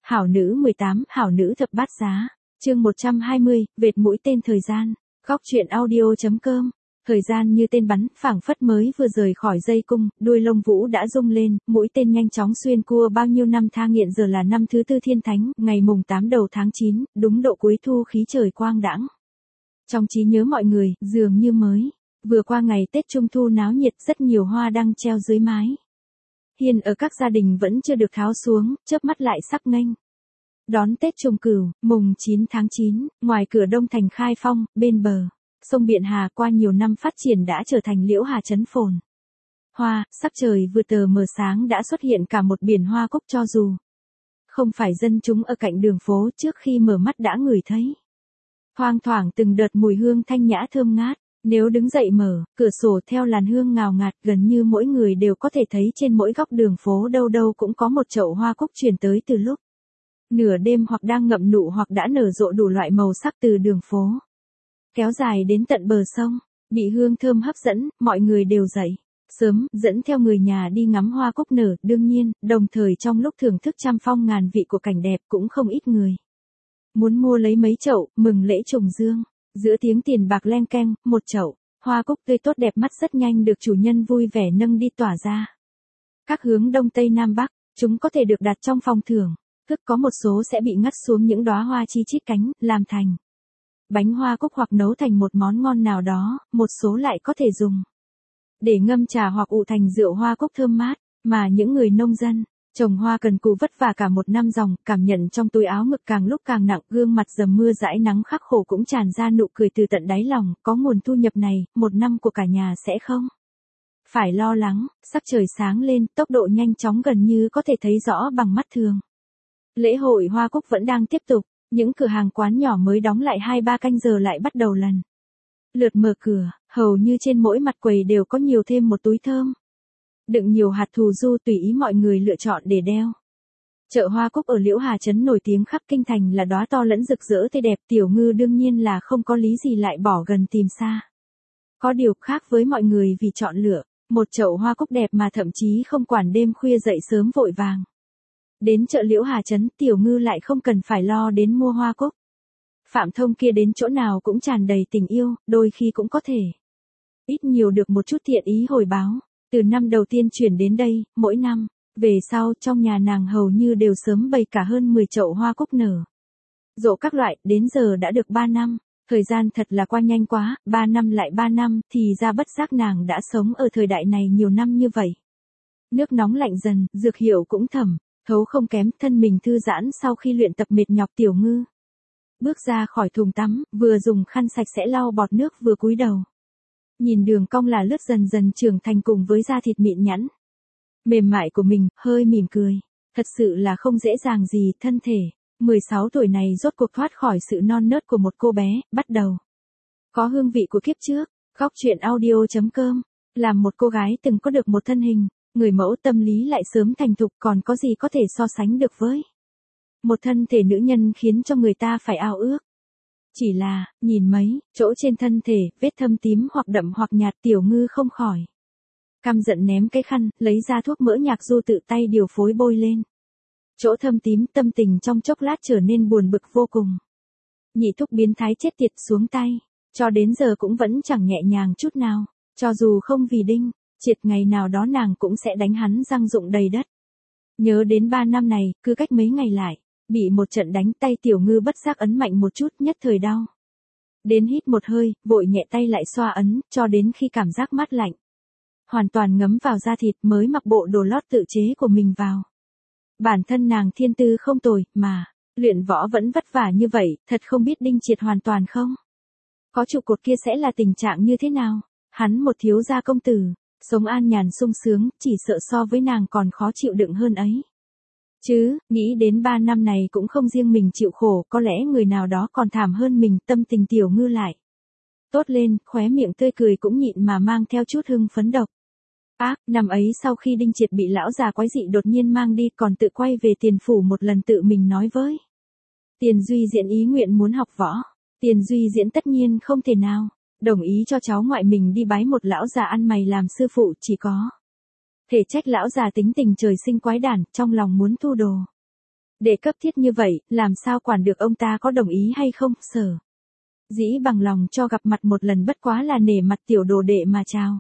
Hảo nữ 18, hảo nữ thập bát giá. Chương 120, vệt mũi tên thời gian. Góc truyện audio.com. Thời gian như tên bắn, phảng phất mới vừa rời khỏi dây cung, đuôi lông vũ đã rung lên, mũi tên nhanh chóng xuyên cua bao nhiêu năm tha nghiện giờ là năm thứ tư thiên thánh, ngày mùng 8 đầu tháng 9, đúng độ cuối thu khí trời quang đãng. Trong trí nhớ mọi người, dường như mới vừa qua ngày Tết Trung thu náo nhiệt, rất nhiều hoa đăng treo dưới mái hiên ở các gia đình vẫn chưa được tháo xuống, chớp mắt lại sắc nghênh đón Tết Trùng Cửu, mùng 9 tháng 9, ngoài cửa Đông Thành Khai Phong, bên bờ sông Biện Hà qua nhiều năm phát triển đã trở thành Liễu Hà trấn phồn hoa, sắc trời vừa tờ mờ sáng đã xuất hiện cả một biển hoa cúc, cho dù không phải dân chúng ở cạnh đường phố trước khi mở mắt đã ngửi thấy thoang thoảng từng đợt mùi hương thanh nhã thơm ngát. Nếu đứng dậy mở cửa sổ theo làn hương ngào ngạt, gần như mỗi người đều có thể thấy trên mỗi góc đường phố đâu đâu cũng có một chậu hoa cúc chuyển tới từ lúc nửa đêm, hoặc đang ngậm nụ hoặc đã nở rộ đủ loại màu sắc từ đường phố kéo dài đến tận bờ sông. Bị hương thơm hấp dẫn, mọi người đều dậy sớm, dẫn theo người nhà đi ngắm hoa cúc nở. Đương nhiên, đồng thời trong lúc thưởng thức trăm phong ngàn vị của cảnh đẹp, cũng không ít người muốn mua lấy mấy chậu, mừng lễ trùng dương. Giữa tiếng tiền bạc len keng, một chậu hoa cúc tươi tốt đẹp mắt rất nhanh được chủ nhân vui vẻ nâng đi tỏa ra các hướng đông tây nam bắc. Chúng có thể được đặt trong phòng thưởng thức, có một số sẽ bị ngắt xuống những đóa hoa chi chít cánh, làm thành bánh hoa cúc hoặc nấu thành một món ngon nào đó. Một số lại có thể dùng để ngâm trà hoặc ủ thành rượu hoa cúc thơm mát. Mà những người nông dân trồng hoa cần cù vất vả cả một năm ròng, cảm nhận trong túi áo ngực càng lúc càng nặng, gương mặt dầm mưa dãi nắng khắc khổ cũng tràn ra nụ cười từ tận đáy lòng. Có nguồn thu nhập này, một năm của cả nhà sẽ không phải lo lắng. Sắc trời sáng lên, tốc độ nhanh chóng gần như có thể thấy rõ bằng mắt thường. Lễ hội hoa cúc vẫn đang tiếp tục, những cửa hàng quán nhỏ mới đóng lại 2-3 canh giờ lại bắt đầu lần lượt mở cửa, hầu như trên mỗi mặt quầy đều có nhiều thêm một túi thơm đựng nhiều hạt thù du tùy ý mọi người lựa chọn để đeo. Chợ hoa cúc ở Liễu Hà trấn nổi tiếng khắp kinh thành là đóa to lẫn rực rỡ tươi đẹp. Tiểu Ngư đương nhiên là không có lý gì lại bỏ gần tìm xa. Có điều khác với mọi người vì chọn lựa một chậu hoa cúc đẹp mà thậm chí không quản đêm khuya dậy sớm vội vàng đến chợ Liễu Hà trấn. Tiểu Ngư lại không cần phải lo đến mua hoa cúc. Phạm Thông kia đến chỗ nào cũng tràn đầy tình yêu, đôi khi cũng có thể ít nhiều được một chút thiện ý hồi báo. Từ năm đầu tiên chuyển đến đây, mỗi năm về sau trong nhà nàng hầu như đều sớm bày cả hơn 10 chậu hoa cúc nở rộ các loại. Đến giờ đã được 3 năm, thời gian thật là qua nhanh quá. 3 năm lại 3 năm, thì ra bất giác nàng đã sống ở thời đại này nhiều năm như vậy. Nước nóng lạnh dần, dược hiệu cũng thẩm thấu không kém, thân mình thư giãn sau khi luyện tập mệt nhọc. Tiểu Ngư bước ra khỏi thùng tắm, vừa dùng khăn sạch sẽ lau bọt nước vừa cúi đầu nhìn đường cong là lướt dần dần trưởng thành cùng với da thịt mịn nhẵn mềm mại của mình, hơi mỉm cười. Thật sự là không dễ dàng gì. Thân thể 16 tuổi này rốt cuộc thoát khỏi sự non nớt của một cô bé, bắt đầu có hương vị của kiếp trước. Góc truyện audio.com. Làm một cô gái từng có được một thân hình người mẫu, tâm lý lại sớm thành thục, còn có gì có thể so sánh được với một thân thể nữ nhân khiến cho người ta phải ao ước. Chỉ là, nhìn mấy chỗ trên thân thể, vết thâm tím hoặc đậm hoặc nhạt. Tiểu Ngư không khỏi căm giận ném cái khăn, lấy ra thuốc mỡ nhạc du tự tay điều phối bôi lên chỗ thâm tím. Tâm tình trong chốc lát trở nên buồn bực vô cùng. Nhị thúc biến thái chết tiệt xuống tay, cho đến giờ cũng vẫn chẳng nhẹ nhàng chút nào. Cho dù không vì Đinh Triệt, ngày nào đó nàng cũng sẽ đánh hắn răng rụng đầy đất. Nhớ đến 3 năm này, cứ cách mấy ngày lại bị một trận đánh. Tay Tiểu Ngư bất giác ấn mạnh một chút, nhất thời đau đến hít một hơi, vội nhẹ tay lại xoa ấn, cho đến khi cảm giác mát lạnh hoàn toàn ngấm vào da thịt mới mặc bộ đồ lót tự chế của mình vào. Bản thân nàng thiên tư không tồi, mà luyện võ vẫn vất vả như vậy, thật không biết Đinh Triệt hoàn toàn không có trụ cột kia sẽ là tình trạng như thế nào. Hắn một thiếu gia công tử, sống an nhàn sung sướng, chỉ sợ so với nàng còn khó chịu đựng hơn ấy. Chứ, nghĩ đến 3 năm này cũng không riêng mình chịu khổ, có lẽ người nào đó còn thảm hơn mình. Tâm tình Tiểu Ngư lại tốt lên, khóe miệng tươi cười cũng nhịn mà mang theo chút hưng phấn độc ác. Năm ấy sau khi Đinh Triệt bị lão già quái dị đột nhiên mang đi, còn tự quay về Tiền phủ một lần tự mình nói với Tiền Duy Diễn ý nguyện muốn học võ. Tiền Duy Diễn tất nhiên không thể nào đồng ý cho cháu ngoại mình đi bái một lão già ăn mày làm sư phụ, chỉ có thể trách lão già tính tình trời sinh quái đản, trong lòng muốn thu đồ Đệ cấp thiết như vậy, làm sao quản được ông ta có đồng ý hay không, Sở dĩ bằng lòng cho gặp mặt một lần bất quá là nể mặt tiểu đồ đệ mà chào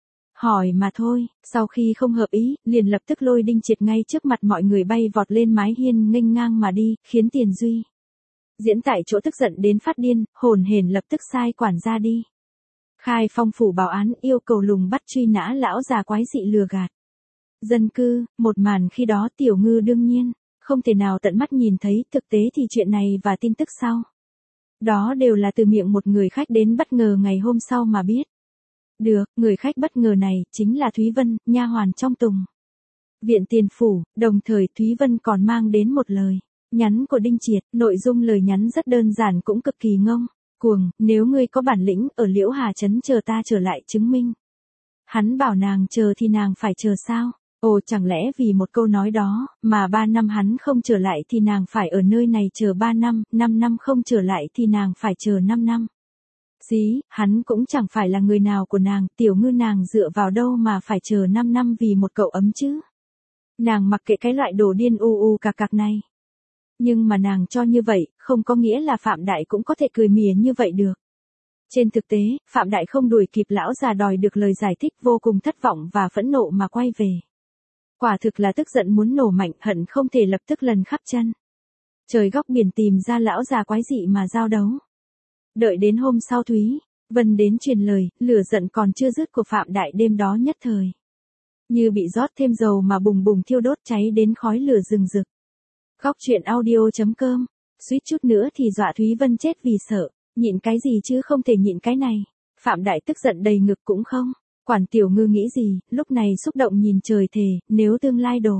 hỏi mà thôi. Sau khi không hợp ý, liền lập tức lôi Đinh Triệt ngay trước mặt mọi người bay vọt lên mái hiên nghênh ngang mà đi, khiến Tiền Duy diễn tại chỗ tức giận đến phát điên, hồn hển lập tức sai quản gia đi khai phong phủ báo án, yêu cầu lùng bắt truy nã lão già quái dị lừa gạt dân cư. Một màn khi đó Tiểu Ngư đương nhiên không thể nào tận mắt nhìn thấy, thực tế thì chuyện này và tin tức sau đó đều là từ miệng một người khách đến bất ngờ ngày hôm sau mà biết được. Người khách bất ngờ này chính là Thúy Vân, nha hoàn trong Tùng viện Tiền phủ. Đồng thời Thúy Vân còn mang đến một lời nhắn của Đinh Triệt. Nội dung lời nhắn rất đơn giản cũng cực kỳ ngông cuồng: nếu ngươi có bản lĩnh, ở Liễu Hà trấn chờ ta trở lại chứng minh. Hắn bảo nàng chờ thì nàng phải chờ sao? Ồ, chẳng lẽ vì một câu nói đó mà 3 năm hắn không trở lại thì nàng phải ở nơi này chờ 3 năm, 5 năm không trở lại thì nàng phải chờ 5 năm. Dí, hắn cũng chẳng phải là người nào của nàng, Tiểu Ngư nàng dựa vào đâu mà phải chờ 5 năm vì một cậu ấm chứ? Nàng mặc kệ cái loại đồ điên cạc cạc này. Nhưng mà nàng cho như vậy, không có nghĩa là Phạm Đại cũng có thể cười mỉa như vậy được. Trên thực tế, Phạm Đại không đuổi kịp lão già đòi được lời giải thích, vô cùng thất vọng và phẫn nộ mà quay về. Quả thực là tức giận muốn nổ mạnh, hận không thể lập tức lần khắp chân trời góc biển tìm ra lão già quái dị mà giao đấu. Đợi đến hôm sau Thúy Vân đến truyền lời, lửa giận còn chưa dứt của Phạm Đại đêm đó nhất thời như bị rót thêm dầu mà bùng bùng thiêu đốt, cháy đến khói lửa rừng rực. Góc truyện audio.com. Suýt chút nữa thì dọa Thúy Vân chết vì sợ. Nhịn cái gì chứ không thể nhịn cái này. Phạm Đại tức giận đầy ngực cũng không quản Tiểu Ngư nghĩ gì, lúc này xúc động nhìn trời thề, nếu tương lai đồ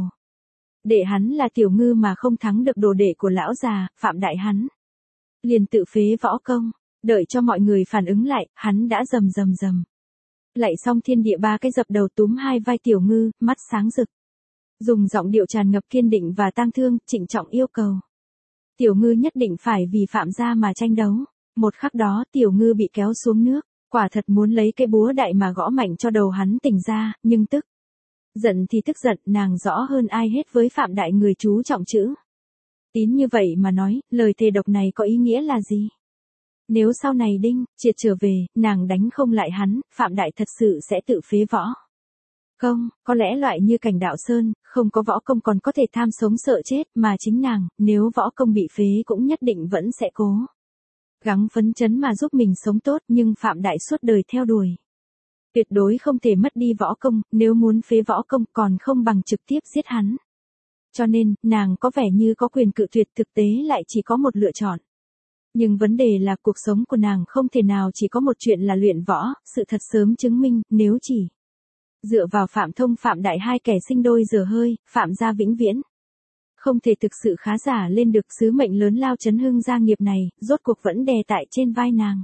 đệ hắn là Tiểu Ngư mà không thắng được đồ đệ của lão già, Phạm Đại hắn liền tự phế võ công. Đợi cho mọi người phản ứng lại, hắn đã rầm lạy xong thiên địa 3 cái dập đầu túm hai vai Tiểu Ngư, mắt sáng rực. Dùng giọng điệu tràn ngập kiên định và tang thương, trịnh trọng yêu cầu Tiểu Ngư nhất định phải vì Phạm gia mà tranh đấu. Một khắc đó Tiểu Ngư bị kéo xuống nước, quả thật muốn lấy cái búa đại mà gõ mạnh cho đầu hắn tỉnh ra, nhưng tức giận thì tức giận, nàng rõ hơn ai hết với Phạm Đại người chú trọng chữ tín như vậy mà nói, lời thề độc này có ý nghĩa là gì? Nếu sau này Đinh Triệt trở về, nàng đánh không lại hắn, Phạm Đại thật sự sẽ tự phế võ công. Có lẽ loại như Cảnh Đạo Sơn, không có võ công còn có thể tham sống sợ chết, mà chính nàng, nếu võ công bị phế cũng nhất định vẫn sẽ cố gắng phấn chấn mà giúp mình sống tốt, nhưng Phạm Đại suốt đời theo đuổi tuyệt đối không thể mất đi võ công, nếu muốn phế võ công còn không bằng trực tiếp giết hắn. Cho nên, nàng có vẻ như có quyền cự tuyệt, thực tế lại chỉ có một lựa chọn. Nhưng vấn đề là cuộc sống của nàng không thể nào chỉ có một chuyện là luyện võ, sự thật sớm chứng minh, nếu chỉ dựa vào Phạm Thông Phạm Đại hai kẻ sinh đôi dở hơi, Phạm gia vĩnh viễn không thể thực sự khá giả lên được. Sứ mệnh lớn lao chấn hưng gia nghiệp này, rốt cuộc vẫn đè tại trên vai nàng.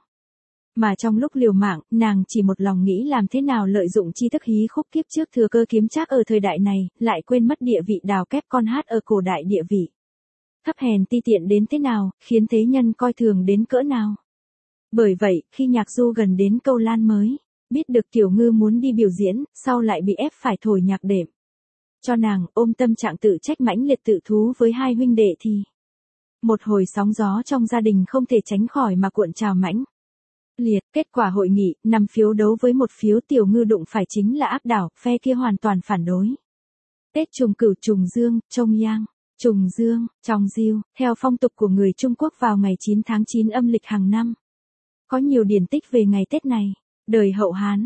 Mà trong lúc liều mạng, nàng chỉ một lòng nghĩ làm thế nào lợi dụng tri thức hí khúc kiếp trước thừa cơ kiếm trác ở thời đại này, lại quên mất địa vị đào kép con hát ở cổ đại, địa vị thấp hèn ti tiện đến thế nào, khiến thế nhân coi thường đến cỡ nào. Bởi vậy, khi Nhạc Du gần đến Câu Lan mới biết được Tiểu Ngư muốn đi biểu diễn, sau lại bị ép phải thổi nhạc đệm cho nàng, ôm tâm trạng tự trách mãnh liệt tự thú với hai huynh đệ thì một hồi sóng gió trong gia đình không thể tránh khỏi mà cuộn trào mãnh liệt. Kết quả hội nghị, 5 phiếu đấu với 1 phiếu, Tiểu Ngư đụng phải chính là áp đảo, phe kia hoàn toàn phản đối. Tết Trùng Cửu, Trùng Dương, Trông Yang, Trùng Dương, Trong Diêu, theo phong tục của người Trung Quốc vào ngày 9 tháng 9 âm lịch hàng năm. Có nhiều điển tích về ngày Tết này. Đời Hậu Hán,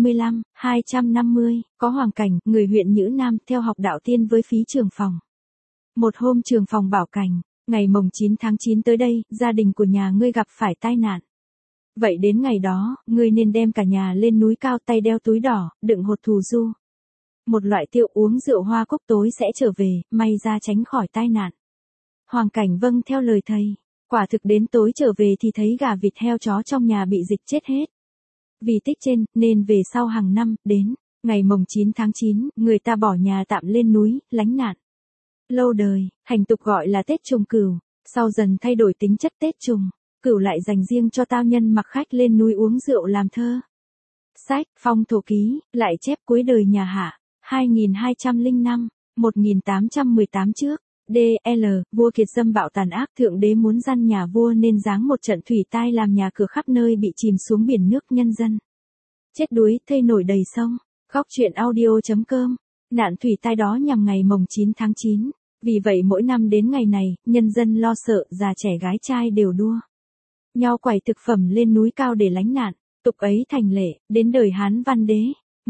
25-250, có Hoàng Cảnh, người huyện Nhữ Nam, theo học đạo tiên với phí Trường Phòng. Một hôm Trường Phòng bảo Cảnh, ngày mồng 9 tháng 9 tới đây, gia đình của nhà ngươi gặp phải tai nạn. Vậy đến ngày đó, ngươi nên đem cả nhà lên núi cao, tay đeo túi đỏ, đựng hột thù du. Một loại tiêu, uống rượu hoa cúc, tối sẽ trở về, may ra tránh khỏi tai nạn. Hoàng Cảnh vâng theo lời thầy. Quả thực đến tối trở về thì thấy gà vịt heo chó trong nhà bị dịch chết hết. Vì tích trên, nên về sau hàng năm, đến ngày mồng 9 tháng 9, người ta bỏ nhà tạm lên núi, lánh nạn. Lâu đời, hành tục gọi là Tết Trùng Cửu, sau dần thay đổi tính chất Tết Trùng Cửu lại dành riêng cho tao nhân mặc khách lên núi uống rượu làm thơ. Sách, Phong Thổ Ký, lại chép cuối đời nhà Hạ, 2205, 1818 trước. DL, vua Kiệt dâm bạo tàn ác, thượng đế muốn gian nhà vua nên giáng một trận thủy tai làm nhà cửa khắp nơi bị chìm xuống biển nước, nhân dân chết đuối, thây nổi đầy sông. Góc truyện audio.com. Nạn thủy tai đó nhằm ngày mồng 9 tháng 9. Vì vậy mỗi năm đến ngày này, nhân dân lo sợ, già trẻ gái trai đều đua nhau quẩy thực phẩm lên núi cao để lánh nạn. Tục ấy thành lệ, đến đời Hán Văn Đế.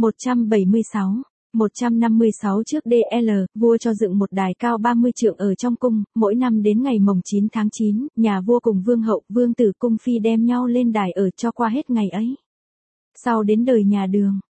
156 trước DL, vua cho dựng một đài cao 30 trượng ở trong cung, mỗi năm đến ngày mồng 9 tháng 9, nhà vua cùng vương hậu, vương tử cung phi đem nhau lên đài ở cho qua hết ngày ấy. Sau đến đời nhà Đường,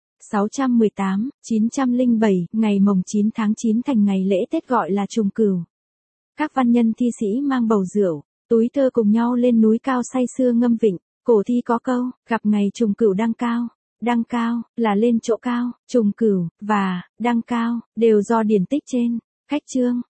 907, ngày mồng 9 tháng 9 thành ngày lễ Tết gọi là Trùng Cửu. Các văn nhân thi sĩ mang bầu rượu, túi thơ cùng nhau lên núi cao say sưa ngâm vịnh, cổ thi có câu, gặp ngày Trùng Cửu đăng cao. Đăng cao, là lên chỗ cao, Trùng Cửu, và, đăng cao, đều do điển tích trên. Khách chương,